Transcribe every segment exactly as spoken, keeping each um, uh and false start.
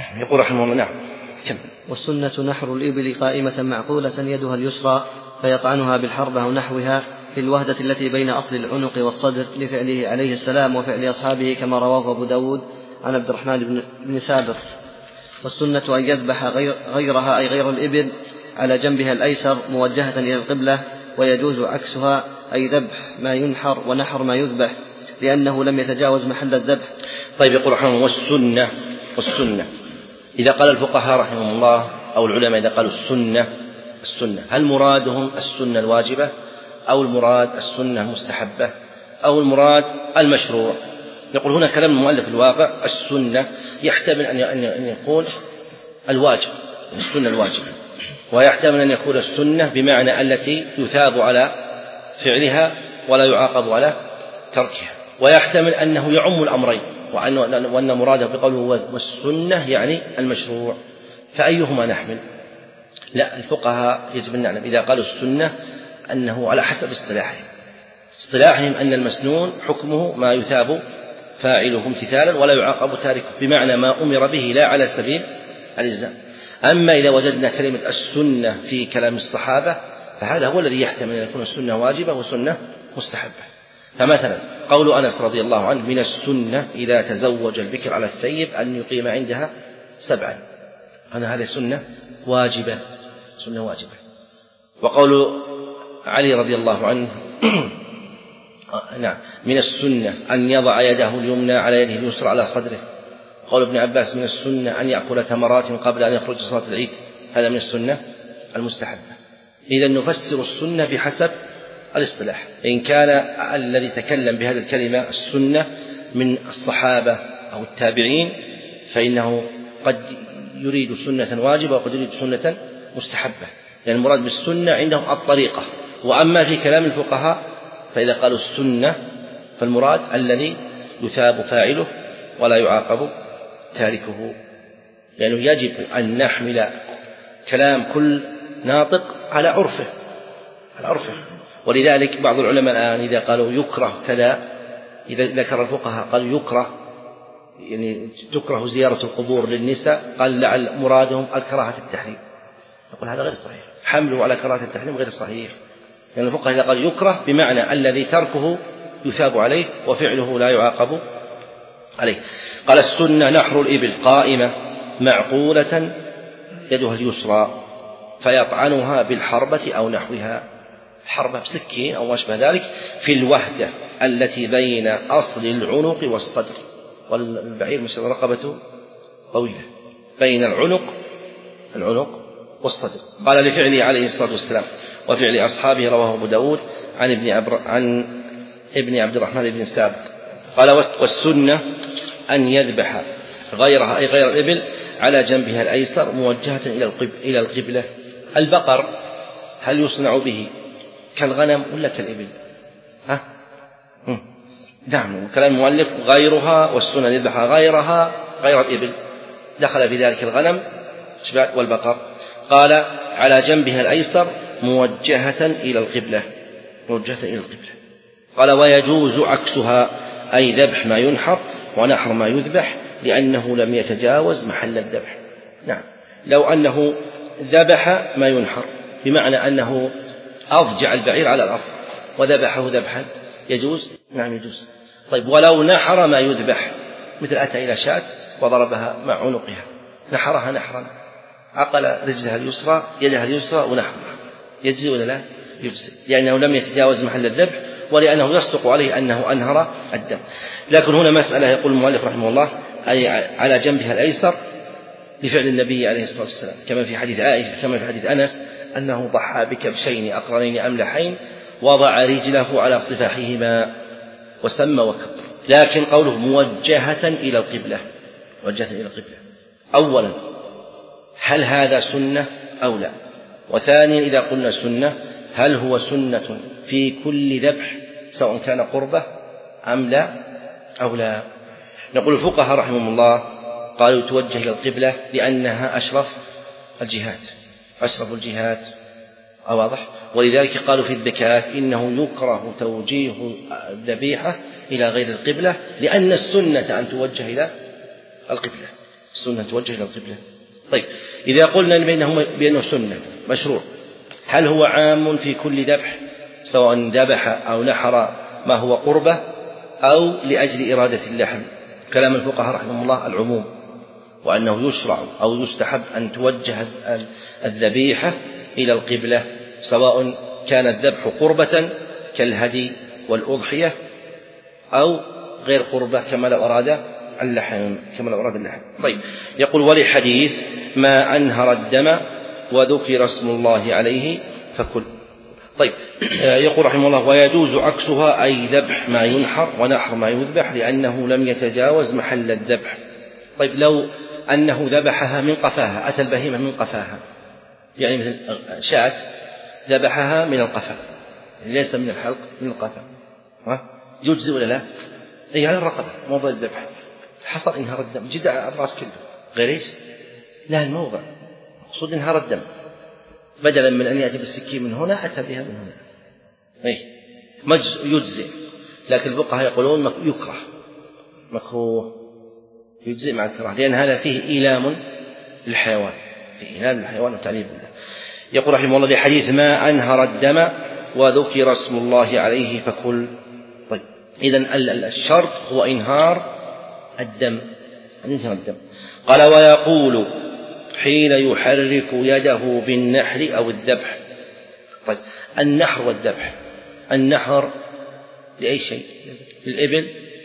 يقول رحمه الله نعم. والسنة نحر الإبل قائمة معقولة يدها اليسرى فيطعنها بالحربة أو نحوها في الوهدة التي بين أصل العنق والصدر لفعله عليه السلام وفعل أصحابه كما رواه أبو داود عن عبد الرحمن بن سابق. والسنة أن يذبح غير غيرها أي غير الإبل على جنبها الأيسر موجهة إلى القبلة، ويجوز عكسها أي ذبح ما ينحر ونحر ما يذبح لأنه لم يتجاوز محل الذبح. طيب يقول رحمه الله والسنة والسنة إذا قال الفقهاء رحمهم الله أو العلماء إذا قالوا السنة السنة هل مرادهم السنة الواجبة أو المراد السنة المستحبة أو المراد المشروع؟ نقول هنا كلام المؤلف الواقع السنة يحتمل أن يكون الواجب السنة الواجبة، ويحتمل أن يكون السنة بمعنى التي يثاب على فعلها ولا يعاقب على تركها، ويحتمل أنه يعم الأمرين وأن مراده بقوله والسنة يعني المشروع، فأيهما نحمل؟ لا، الفقهاء يجب أن نعلم إذا قالوا السنة أنه على حسب اصطلاحهم اصطلاحهم أن المسنون حكمه ما يثاب فاعله امتثالا ولا يعاقب تاركه، بمعنى ما أمر به لا على سبيل الإلزام. أما إذا وجدنا كلمة السنة في كلام الصحابة فهذا هو الذي يحتمل أن يكون السنة واجبة وسنة مستحبة. فمثلا قول أنس رضي الله عنه من السنة إذا تزوج البكر على الثيب أن يقيم عندها سبعا، أنا هذه سنة واجبة سنة واجبة. وقول علي رضي الله عنه نعم من السنة أن يضع يده اليمنى على يده اليسرى على صدره. قول ابن عباس من السنة أن يأكل تمرات قبل أن يخرج صلاة العيد، هذا من السنة المستحبة. إذا نفسر السنة بحسب الاصطلاح، إن كان الذي تكلم بهذه الكلمة السنة من الصحابة أو التابعين فإنه قد يريد سنة واجبة وقد يريد سنة مستحبة، لأن يعني المراد بالسنة عندهم الطريقة. وأما في كلام الفقهاء فإذا قالوا السنة فالمراد الذي يثاب فاعله ولا يعاقب تاركه، لأنه يعني يجب أن نحمل كلام كل ناطق على عرفه على عرفه ولذلك بعض العلماء الآن إذا قالوا يكره كذا، إذا ذكر الفقهاء قالوا يكره يعني تكره زيارة القبور للنساء، قال لعل مرادهم الكراهة التحريم، نقول هذا غير صحيح، حمله على كراهة التحريم غير صحيح، لأن يعني الفقهاء إذا قال يكره بمعنى الذي تركه يثاب عليه وفعله لا يعاقب عليه. قال السنة نحر الإبل قائمة معقولة يدها اليسرى فيطعنها بالحربة أو نحوها، حربة بسكين أو ما أشبه ذلك، في الوهدة التي بين أصل العنق والصدر، والبعير مش رقبته طويلة بين العنق العنق والصدر. قال لفعله عليه الصلاة والسلام وفعل أصحابه رواه أبو داود عن ابن عبر عن ابن عبد الرحمن بن سابق. قال والسنة أن يذبح غيرها أي غير الإبل على جنبها الأيسر موجهة إلى القبلة. البقر هل يصنع به كالغنم ولا كالإبل؟ ها؟ نعم، كلام المؤلف غيرها، والسنة أن يذبح غيرها غير الإبل، دخل في ذلك الغنم والبقر. قال على جنبها الأيسر موجهة إلى القبلة موجهة إلى القبلة. قال ويجوز عكسها أي ذبح ما ينحر ونحر ما يذبح لأنه لم يتجاوز محل الذبح. نعم، لو أنه ذبح ما ينحر بمعنى أنه أضجع البعير على الأرض وذبحه ذبحا يجوز، نعم يجوز. طيب ولو نحر ما يذبح مثل أتى إلى شاة وضربها مع عنقها، نحرها نحرا، عقل رجلها اليسرى يدها اليسرى ونحرها، يجزي ولا لا؟ يجزي، لأنه لم يتجاوز محل الذبح ولأنه يصدق عليه أنه أنهر الدم. لكن هنا مسألة يقول المؤلف رحمه الله أي على جنبها الأيسر لفعل النبي عليه الصلاة والسلام، كما في حديث عائشة كما في حديث أنس أنه ضحى بكبشين أقرنين أملحين وضع رجله على صفاحهما وسمى وكبر. لكن قوله موجهة إلى القبلة موجهة إلى القبلة، أولا هل هذا سنة أو لا؟ وثانيا إذا قلنا سنة هل هو سنة في كل ذبح سواء كان قربة أم لا أو لا؟ نقول الفقهاء رحمهم الله قالوا توجه إلى القبلة لأنها أشرف الجهات أشرف الجهات واضح، ولذلك قالوا في الذكاة إنه يكره توجيه الذبيحة إلى غير القبلة لأن السنة أن توجه إلى القبلة. السنة توجه إلى القبلة. طيب إذا قلنا بينهما بأنه سنة مشروع، هل هو عام في كل ذبح سواء ذبح أو نحر ما هو قربة أو لأجل إرادة اللحم؟ كلام الفقهاء رحمهم الله العموم، وأنه يشرع أو يستحب أن توجه الذبيحة إلى القبلة سواء كان الذبح قربة كالهدي والأضحية أو غير قربة كما لو أراد اللحم كما لو أراد اللحم. طيب يقول ولحديث ما أنهر الدم وذكر اسم الله عليه فكل. طيب يقول رحمه الله ويجوز عكسها أي ذبح ما ينحر ونحر ما يذبح لأنه لم يتجاوز محل الذبح. طيب لو أنه ذبحها من قفاها، أتى البهيمة من قفاها، يعني مثل شاة ذبحها من القفا، ليس من الحلق من القفا، يجزي ولا لا؟ أي على الرقبة موضع الذبح، حصل إنهار الدم جد الرأس كله غير إيش؟ لا الموضع مقصود إنهار الدم، بدلا من أن يأتي بالسكين من هنا أتى بها من هنا، أي مجز يجزي. لكن الفقهاء يقولون يكره مكروه، يجزي مع الكراهة لأن هذا فيه إيلام للحيوان، فيه إيلام للحيوان وتعليم الله. يقول رحمه الله لحديث ما أنهر الدم وذكر اسم الله عليه فكل. طيب إذن الشرط هو إنهار الدم، إنهار الدم. قال ويقول حين يحرك يده بالنحر أو الذبح. طيب النحر والذبح، النحر لأي شيء؟ للإبل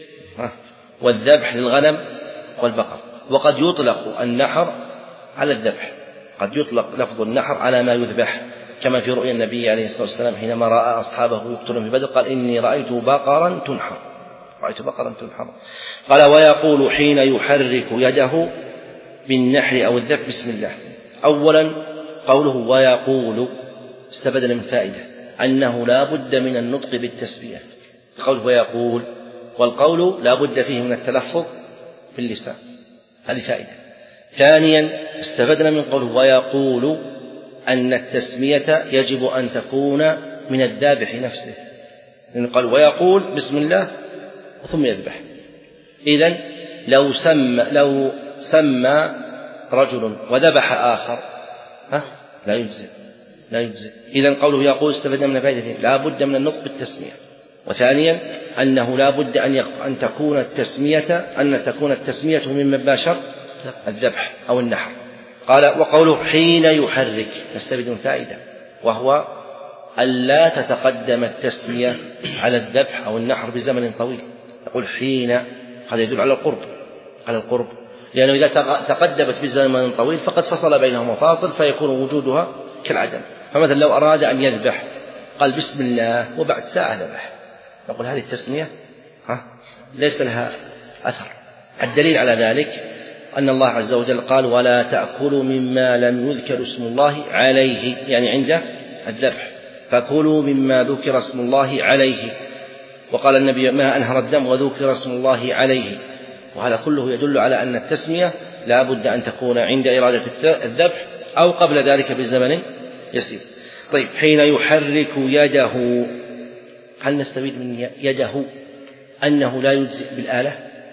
والذبح للغنم والبقر. وقد يطلق النحر على الذبح، قد يطلق لفظ النحر على ما يذبح كما في رؤيا النبي عليه الصلاة والسلام حينما رأى أصحابه يقتلون في بدر قال إني رأيت بقرا تنحر، رأيت بقرا تنحر. قال ويقول حين يحرك يده بالنحر أو الذبح بسم الله. أولا قوله ويقول استبدل من فائدة أنه لا بد من النطق بالتسمية، قوله ويقول، والقول لا بد فيه من التلفظ باللسان، هذه فائدة. ثانيا استفدنا من قوله ويقول أن التسمية يجب أن تكون من الذابح نفسه، لأنه قال ويقول بسم الله ثم يذبح. إذن لو سمى لو سمى رجل وذبح آخر ها لا يجزئ لا يجزئ. إذن قوله يقول استفدنا من فائدتين، لا بد من النطق بالتسمية، وثانيا أنه لا بد أن أن تكون التسمية أن تكون التسمية ممن باشر الذبح أو النحر. قال وقوله حين يحرك نستفيد من فائدة، وهو ألا تتقدم التسمية على الذبح أو النحر بزمن طويل. يقول حين، هذا يدل على القرب على القرب لأنه إذا تقدمت بزمن طويل فقد فصل بينهما فاصل فيكون وجودها كالعدم. فمثلا لو أراد أن يذبح قال بسم الله وبعد ساعة ذبح، نقول هذه التسمية ها ليس لها أثر. الدليل على ذلك أن الله عز وجل قال ولا تأكلوا مما لم يذكر اسم الله عليه، يعني عند الذبح، فكلوا مما ذكر اسم الله عليه. وقال النبي ما أنهر الدم وذكر اسم الله عليه، وهذا كله يدل على أن التسمية لا بد أن تكون عند إرادة الذبح أو قبل ذلك بزمن يسير. طيب حين يحرك يده، هل نستفيد من يده أنه لا يجزئ بالآلة؟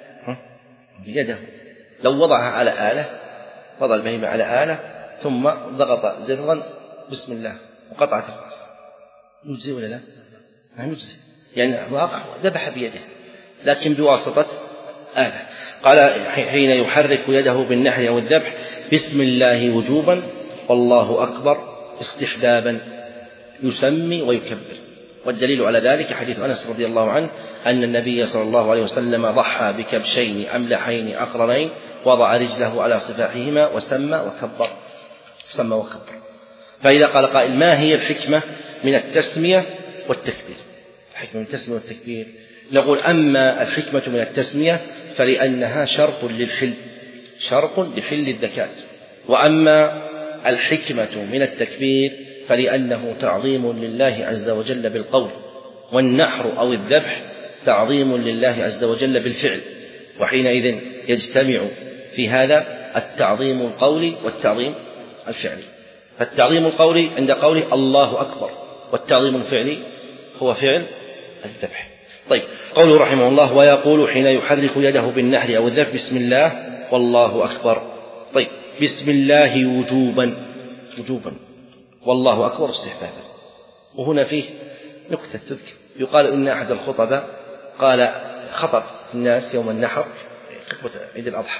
يده لو وضعها على آلة، وضع البهيمة على آلة ثم ضغط زرا بسم الله وقطعت الرأس، يجزئ ولا لا؟ لا يجزئ، يعني واقع ذبح بيده لكن بواسطة آلة. قال حين يحرك يده بالنحر أو الذبح بسم الله وجوبا والله أكبر استحبابا، يسمي ويكبر. والدليل على ذلك حديث أنس رضي الله عنه أن النبي صلى الله عليه وسلم ضحى بكبشين أملحين أقرنين وضع رجله على صفاحهما وسمى وكبر سمى وكبر. فإذا قال قائل ما هي الحكمة من التسمية والتكبير؟ الحكمة من التسمية والتكبير نقول أما الحكمة من التسمية فلأنها شرط للحل، شرط لحل الذكاة. وأما الحكمة من التكبير فلأنه تعظيم لله عز وجل بالقول، والنحر أو الذبح تعظيم لله عز وجل بالفعل، وحينئذ يجتمع في هذا التعظيم القولي والتعظيم الفعلي. فالتعظيم القولي عند قوله الله أكبر، والتعظيم الفعلي هو فعل الذبح. طيب قوله رحمه الله ويقول حين يحرك يده بالنحر أو الذبح بسم الله والله أكبر طيب، بسم الله وجوبا وجوبا والله أكبر استحبابا. وهنا فيه نكتة تذكر، يقال إن أحد الخطباء قال خطب الناس يوم النحر خطبة عيد الأضحى،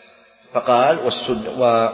فقال والسن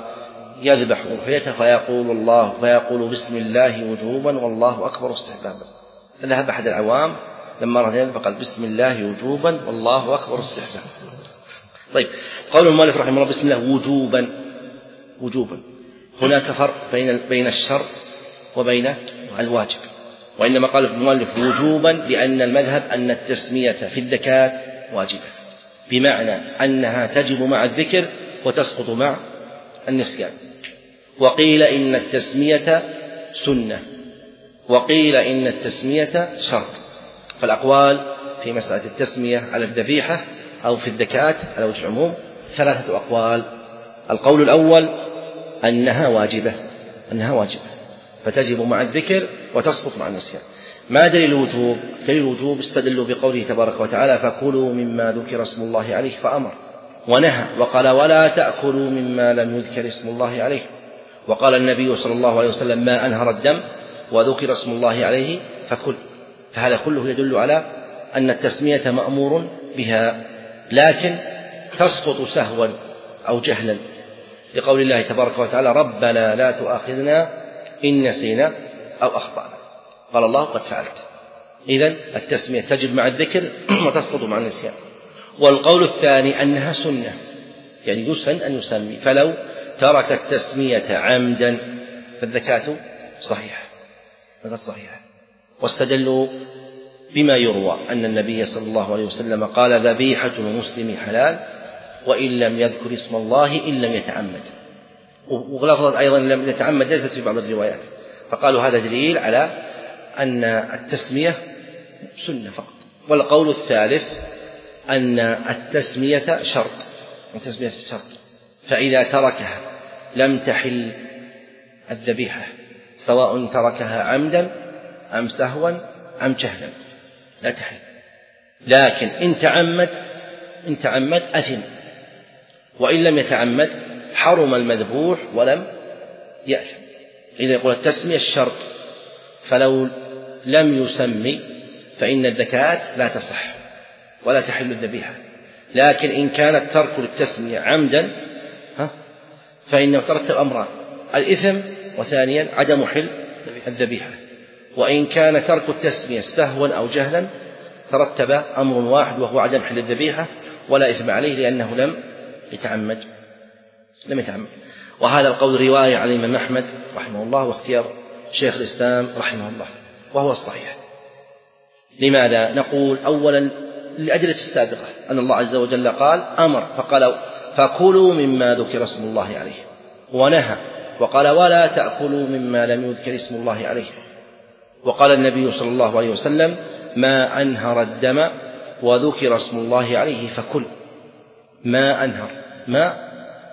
ويذبح أضحيته فيقول الله فيقول بسم الله وجوبا والله أكبر استحبابا. فذهب أحد العوام لما رأى ذلك فقال بسم الله وجوبا والله أكبر استحبابا. طيب، قول المؤلف رحمه الله بسم الله وجوبا وجوبا، هناك فرق بين بين الشرط وبين الواجب، وإنما قال المؤلف وجوبا لأن المذهب أن التسمية في الزكاة واجبة، بمعنى أنها تجب مع الذكر وتسقط مع النسيان. وقيل إن التسمية سنة، وقيل إن التسمية شرط. فالأقوال في مسألة التسمية على الذبيحة أو في الزكاة على وجه العموم ثلاثة أقوال. القول الأول أنها واجبة أنها واجبة فتجب مع الذكر وتسقط مع النسيان. ما دليل الوجوب؟ دليل الوجوب استدلوا بقوله تبارك وتعالى فكلوا مما ذكر اسم الله عليه فأمر ونهى وقال ولا تأكلوا مما لم يذكر اسم الله عليه. وقال النبي صلى الله عليه وسلم ما أنهر الدم وذكر اسم الله عليه فكل. فهذا كله يدل على أن التسمية مأمور بها، لكن تسقط سهوا أو جهلا، لقول الله تبارك وتعالى ربنا لا تؤاخذنا إن نسينا أو أخطأنا، قال الله قد فعلت. إذن التسمية تجب مع الذكر وتسقط مع النسيان. والقول الثاني أنها سنة، يعني يسن أن يسمي، فلو ترك التسمية عمدا فالزكاة صحيحة صحيحة. واستدلوا بما يروى أن النبي صلى الله عليه وسلم قال ذبيحة المسلم حلال وإن لم يذكر اسم الله إن لم يتعمد، ولفظت أيضا لم يتعمد ليست في بعض الروايات، فقالوا هذا دليل على أن التسمية سنة فقط. والقول الثالث أن التسمية شرط التسمية شرط فإذا تركها لم تحل الذبيحة، سواء تركها عمدا أم سهوا أم جهلا لا تحل. لكن إن تعمد إن تعمد أثم، وإن لم يتعمد حرم المذبوح ولم يأثم. إذا يقول التسمية الشرط، فلو لم يسمي فإن الزكاة لا تصح ولا تحل الذبيحة. لكن إن كانت ترك التسمية عمدا فإنه ترتب أمران: الإثم، وثانيا عدم حل الذبيحة. وإن كان ترك التسمية سهوا أو جهلا ترتب أمر واحد وهو عدم حل الذبيحة ولا إثم عليه لأنه لم يتعمد لم يتعمد وهذا القول رواية عن الإمام أحمد رحمه الله واختيار شيخ الإسلام رحمه الله وهو الصحيح. لماذا؟ نقول أولا لأدلة السابقة أن الله عز وجل قال أمر فقال فكلوا مما ذكر اسم الله عليه، ونهى وقال ولا تأكلوا مما لم يذكر اسم الله عليه. وقال النبي صلى الله عليه وسلم ما أنهر الدم وذكر اسم الله عليه فكل. ما أنهر ما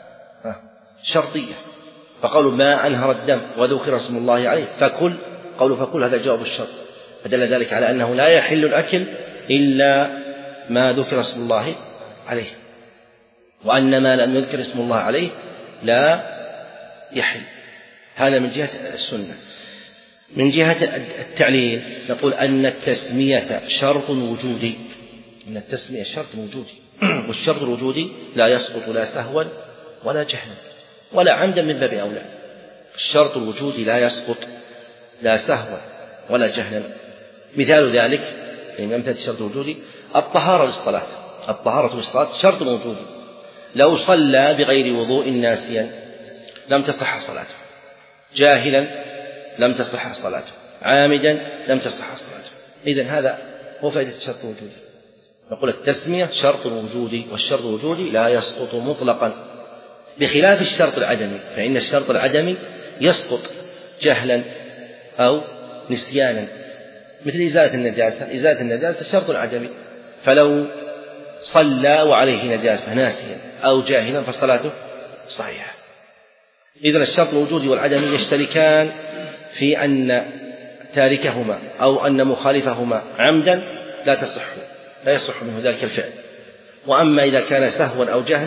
شرطية، فقالوا ما أنهر الدم وذكر اسم الله عليه فكل، قالوا فكل هذا جواب الشرط، فدل ذلك على أنه لا يحل الأكل إلا ما ذكر اسم الله عليه، وأن ما لم يذكر اسم الله عليه لا يحل. هذا من جهة السنة. من جهة التعليل نقول أن التسمية شرط وجودي أن التسمية شرط وجودي والشرط الوجودي لا يسقط لا سهوا ولا جهلا ولا عمدا من باب أولى. الشرط الوجودي لا يسقط لا سهوا ولا جهلا. مثال ذلك من أمثلة الشرط الوجودي الطهارة للصلاة. الطهارة للصلاة شرط وجودي، لو صلى بغير وضوء ناسيا لم تصح صلاته، جاهلا لم تصح صلاته، عامدا لم تصح صلاته. إذن هذا هو فائدة الشرط الوجودي. نقول التسمية شرط وجودي، والشرط الوجودي لا يسقط مطلقا، بخلاف الشرط العدمي، فإن الشرط العدمي يسقط جهلا أو نسيانا، مثل إزالة النجاسة. إزالة النجاسة شرط عدمي، فلو صلى وعليه نجاسة ناسيا أو جاهلا فصلاته صحيحة. إذن الشرط الوجودي والعدمي يشتركان في أن تاركهما أو أن مخالفهما عمدا لا تصح لا يصح منه ذلك الفعل. وأما إذا كان سهوا أو جهلا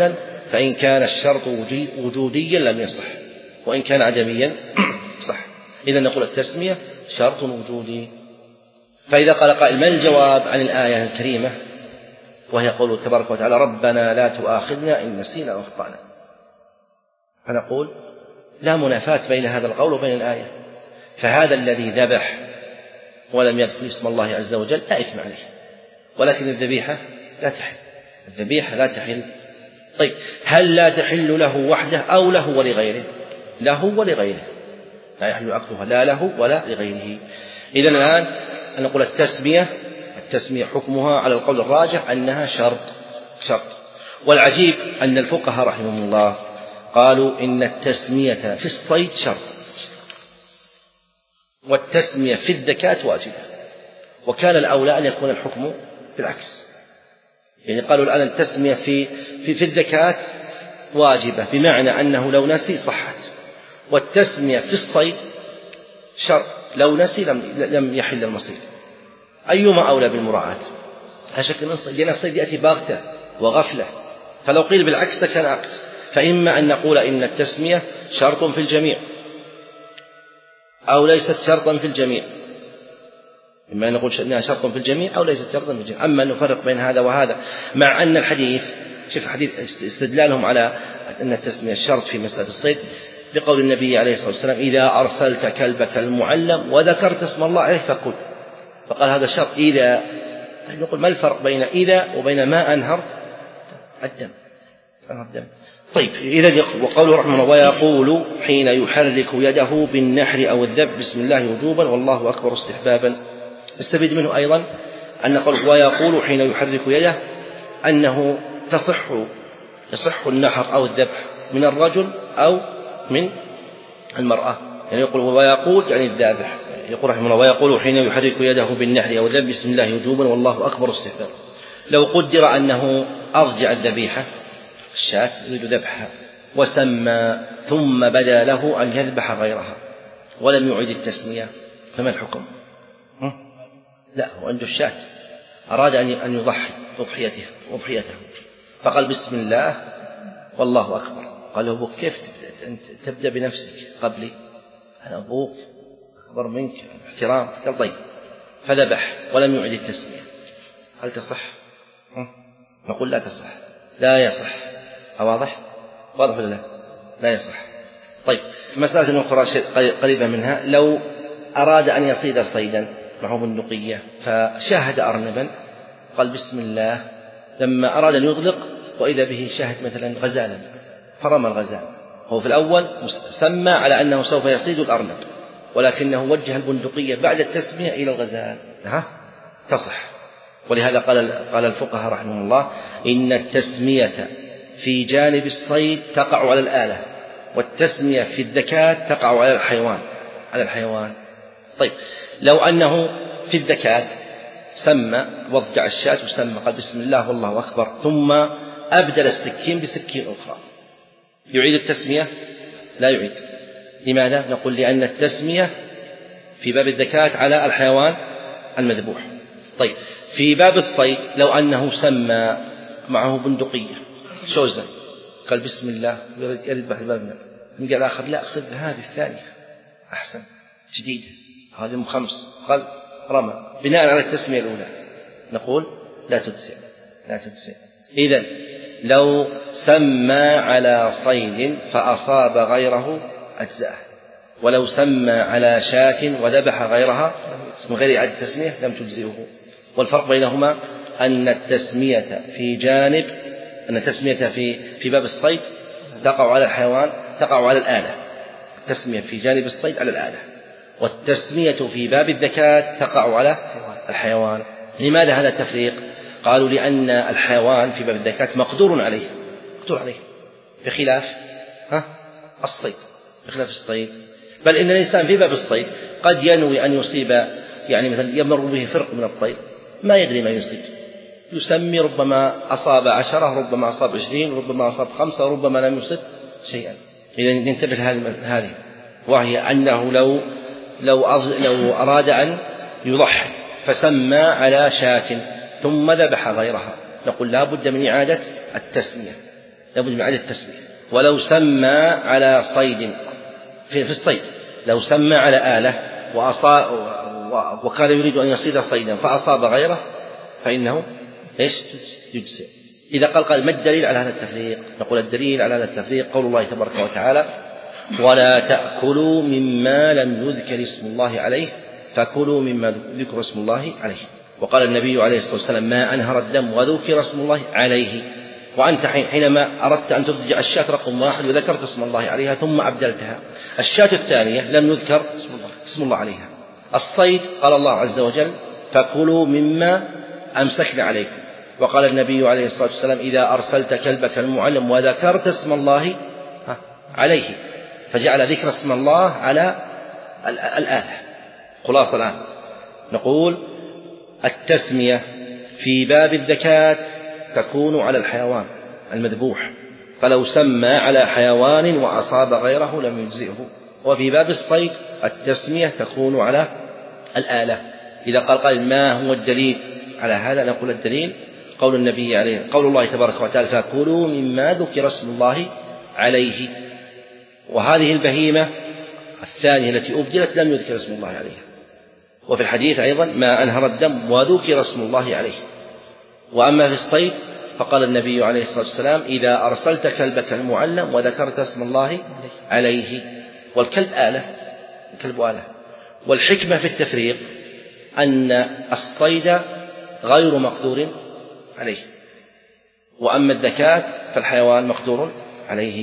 فإن كان الشرط وجوديا لم يصح، وإن كان عدميا صح. إذا نقول التسمية شرط وجودي. فإذا قال قائل: ما الجواب عن الآية الكريمة وهي قوله تبارك وتعالى: ربنا لا تؤاخذنا إن نسينا أو أخطأنا؟ فنقول: لا منافاة بين هذا القول وبين الآية، فهذا الذي ذبح ولم يذكر اسم الله عز وجل لا إثم عليه، ولكن الذبيحة لا تحل، الذبيحة لا تحل. طيب، هل لا تحل له وحده أو له ولغيره؟ له ولغيره، لا يحل أكلها لا له ولا لغيره. إذن الآن نقول التسمية التسمية حكمها على القول الراجح أنها شرط شرط والعجيب أن الفقهاء رحمهم الله قالوا إن التسمية في الصيد شرط، والتسمية في الذكاة واجبة، وكان الأولى أن يكون الحكم بالعكس. يعني قالوا الآن التسمية في في في الذكاة واجبة، بمعنى أنه لو نسي صحت، والتسمية في الصيد شرط، لو نسي لم لم يحل المصيد. أيما أولى بالمراعاة؟ لا شك من الصيد، لأن الصيد يأتي باغتة وغفلة، فلو قيل بالعكس كان عكس. فإما أن نقول إن التسمية شرط في الجميع أو ليست شرطا في الجميع، إما أن نقول إنها شرط في الجميع أو ليست شرطا في الجميع. أما أن نفرق بين هذا وهذا، مع أن الحديث شوف حديث استدلالهم على أن التسمية شرط في مسألة الصيد بقول النبي عليه الصلاة والسلام: إذا أرسلت كلبك المعلم وذكرت اسم الله عليه فكل. فقال هذا شرط إذا. طيب نقول ما الفرق بين إذا وبين ما أنهر الدم؟ الدم. طيب إذا وقوله رحمه الله: ويقول حين يحرك يده بالنحر أو الذب بسم الله وجوبا والله أكبر استحبابا. استفيد منه أيضا أن قول ويقول حين يحرك يده أنه تصح يصح النحر أو الذبح من الرجل أو من المرأة. يعني يقول ويقول يعني الذابح، يقول رحمه الله: ويقول حين يحرك يده بالنحر أو الذب بسم الله وجوبا والله أكبر استحبابا. لو قدر أنه أرجع الذبيحة الشاة يريد ذبحها وسمى ثم بدا له أن يذبح غيرها ولم يعيد التسمية، فما الحكم؟ لا، هو عنده الشاة أراد أن يضحي أضحيته أضحيته فقال بسم الله والله أكبر. قال له: أبوك كيف تبدأ بنفسك قبلي؟ أنا أبوك أكبر منك احترام. قال: طيب. فذبح ولم يعيد التسمية، هل تصح؟ نقول لا تصح، لا يصح. واضح؟ واضح ولا لا؟ لا يصح. طيب، مسألة أخرى قريبة منها: لو أراد أن يصيد صيدا معه بندقية فشاهد أرنبا قال بسم الله، لما أراد أن يطلق وإذا به شاهد مثلا غزالا فرمى الغزال. هو في الأول سمى على أنه سوف يصيد الأرنب، ولكنه وجه البندقية بعد التسمية إلى الغزال، ها تصح. ولهذا قال قال الفقهاء رحمهم الله: إن التسمية في جانب الصيد تقع على الآلة، والتسمية في الذكاة تقع على الحيوان على الحيوان. طيب، لو أنه في الذكاة سمى وضع الشاة وسمى قال بسم الله والله أكبر ثم أبدل السكين بسكين أخرى، يعيد التسمية؟ لا يعيد. لماذا؟ نقول لأن التسمية في باب الذكاة على الحيوان المذبوح. طيب، في باب الصيد لو أنه سمى معه بندقية شوزة قال بسم الله يذبح الباب، قال الآخر لا خذ هذه الثانية أحسن جديدة هذه ام خمس، قال رمى بناء على التسمية الأولى، نقول لا تجزئ لا تجزئ. إذن لو سمى على صيد فأصاب غيره أجزأه، ولو سمى على شاة وذبح غيرها من غير إعادة التسمية لم تجزئه. والفرق بينهما أن التسمية في جانب أن التسمية في في باب الصيد تقع على الحيوان تقع على الآلة، التسمية في جانب الصيد على الآلة، والتسمية في باب الذكاة تقع على الحيوان. لماذا هذا التفريق؟ قالوا لأن الحيوان في باب الذكاة مقدور عليه مقدور عليه بخلاف ها الصيد بخلاف الصيد. بل إن الإنسان في باب الصيد قد ينوي أن يصيب، يعني مثلا يمر به فرق من الطير ما يدري ما يصيب، يسمي ربما أصاب عشرة ربما أصاب عشرين ربما أصاب خمسة وربما لم يصب شيئا. إذا ننتبه هذه، وهي أنه لو لو لو أراد أن يضحي فسمى على شاة ثم ذبح غيرها نقول لا بد من إعادة التسمية لابد من إعادة التسمية. ولو سمى على صيد في, في الصيد، لو سمى على آلة وأصاب وكان يريد أن يصيد صيدا فأصاب غيره فإنه إيش يجزئ. إذا قال قال ما الدليل على هذا التفريق؟ نقول الدليل على هذا التفريق قول الله تبارك وتعالى: ولا تأكلوا مما لم يذكر اسم الله عليه فكلوا مما ذكر اسم الله عليه. وقال النبي عليه الصلاة والسلام: ما أنهر الدم وذكر اسم الله عليه. وأنت حينما أردت أن تفجع الشاة رقم واحد وذكرت اسم الله عليها ثم أبدلتها، الشاة الثانية لم يذكر اسم الله عليها. الصيد قال الله عز وجل: فكلوا مما أمسكنا عليكم. وقال النبي عليه الصلاة والسلام: إذا أرسلت كلبك المعلم وذكرت اسم الله عليه، فجعل ذكر اسم الله على الآلة. خلاصة الآن نقول التسمية في باب الذكاة تكون على الحيوان المذبوح، فلو سمى على حيوان وأصاب غيره لم يجزئه. وفي باب الصيد التسمية تكون على الآلة. إذا قال قال ما هو الدليل على هذا؟ نقول الدليل قول النبي عليه قول الله تبارك وتعالى: فكلوا مما ذكر اسم الله عليه. وهذه البهيمة الثانية التي أبدلت لم يذكر اسم الله عليها. وفي الحديث أيضا: ما أنهر الدم وذكر اسم الله عليه. وأما في الصيد فقال النبي عليه الصلاة والسلام: إذا أرسلت كلبك المعلم وذكرت اسم الله عليه. والكلب آلة، الكلب آلة. والحكمة في التفريق أن الصيد غير مقدور عليه، وأما الذكاة فالحيوان مقدور عليه.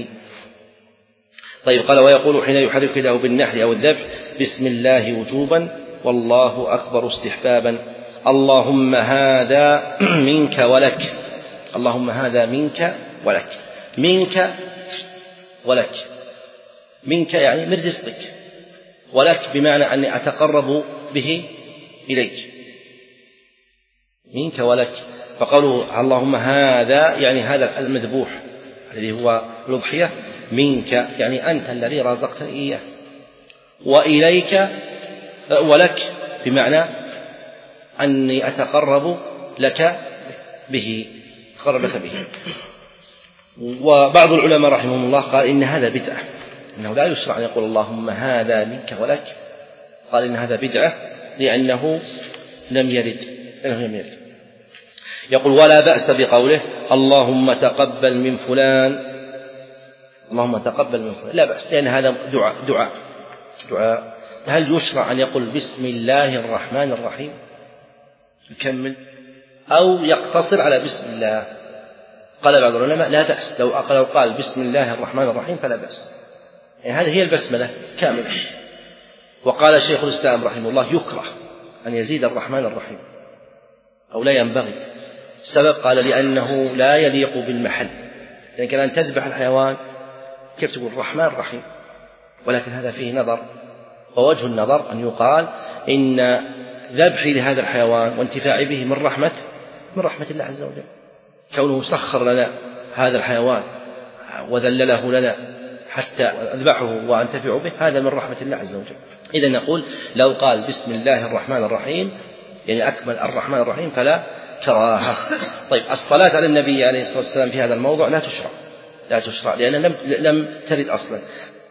طيب، قال: ويقول حين يحرك يده بالنحر أو الذبح: بسم الله وجوبا والله أكبر استحبابا. اللهم هذا منك ولك. اللهم هذا منك ولك. منك ولك. منك يعني من رزقك، ولك بمعنى أني أتقرب به إليك. منك ولك. فقالوا اللهم هذا يعني هذا المذبوح الذي هو الأضحية، منك يعني أنت الذي رزقتني إياه، وإليك ولك بمعنى أني أتقرب لك به، أتقرب لك به. وبعض العلماء رحمهم الله قال إن هذا بدعة، إنه لا يشرع أن يقول اللهم هذا منك ولك. قال إن هذا بدعة لأنه لم يرد لأنه لم يرد. يقول: ولا بأس بقوله اللهم تقبل من فلان، اللهم تقبل من فلان، لا بأس، لأن هذا دعاء دعاء دعاء. هل يشرع أن يقول بسم الله الرحمن الرحيم يكمل، أو يقتصر على بسم الله؟ قال بعض العلماء لا بأس، لو قال بسم الله الرحمن الرحيم فلا بأس، يعني هذه هي البسملة كاملة. وقال شيخ الإسلام رحمه الله: يكره أن يزيد الرحمن الرحيم، أو لا ينبغي. السبب قال لأنه لا يليق بالمحل، يعني كان أن تذبح الحيوان كيف تقول الرحمن الرحيم؟ ولكن هذا فيه نظر. ووجه النظر أن يقال إن ذبحي لهذا الحيوان وانتفاعي به من رحمة من رحمة الله عز وجل، كونه سخر لنا هذا الحيوان وذلله لنا حتى أذبحه وأنتفع به، هذا من رحمة الله عز وجل. إذا نقول لو قال بسم الله الرحمن الرحيم يعني أكمل الرحمن الرحيم فلا كراهة. طيب، الصلاة على النبي عليه الصلاة والسلام في هذا الموضوع لا تشرع لا تشرع لأنها لم لم ترد أصلا.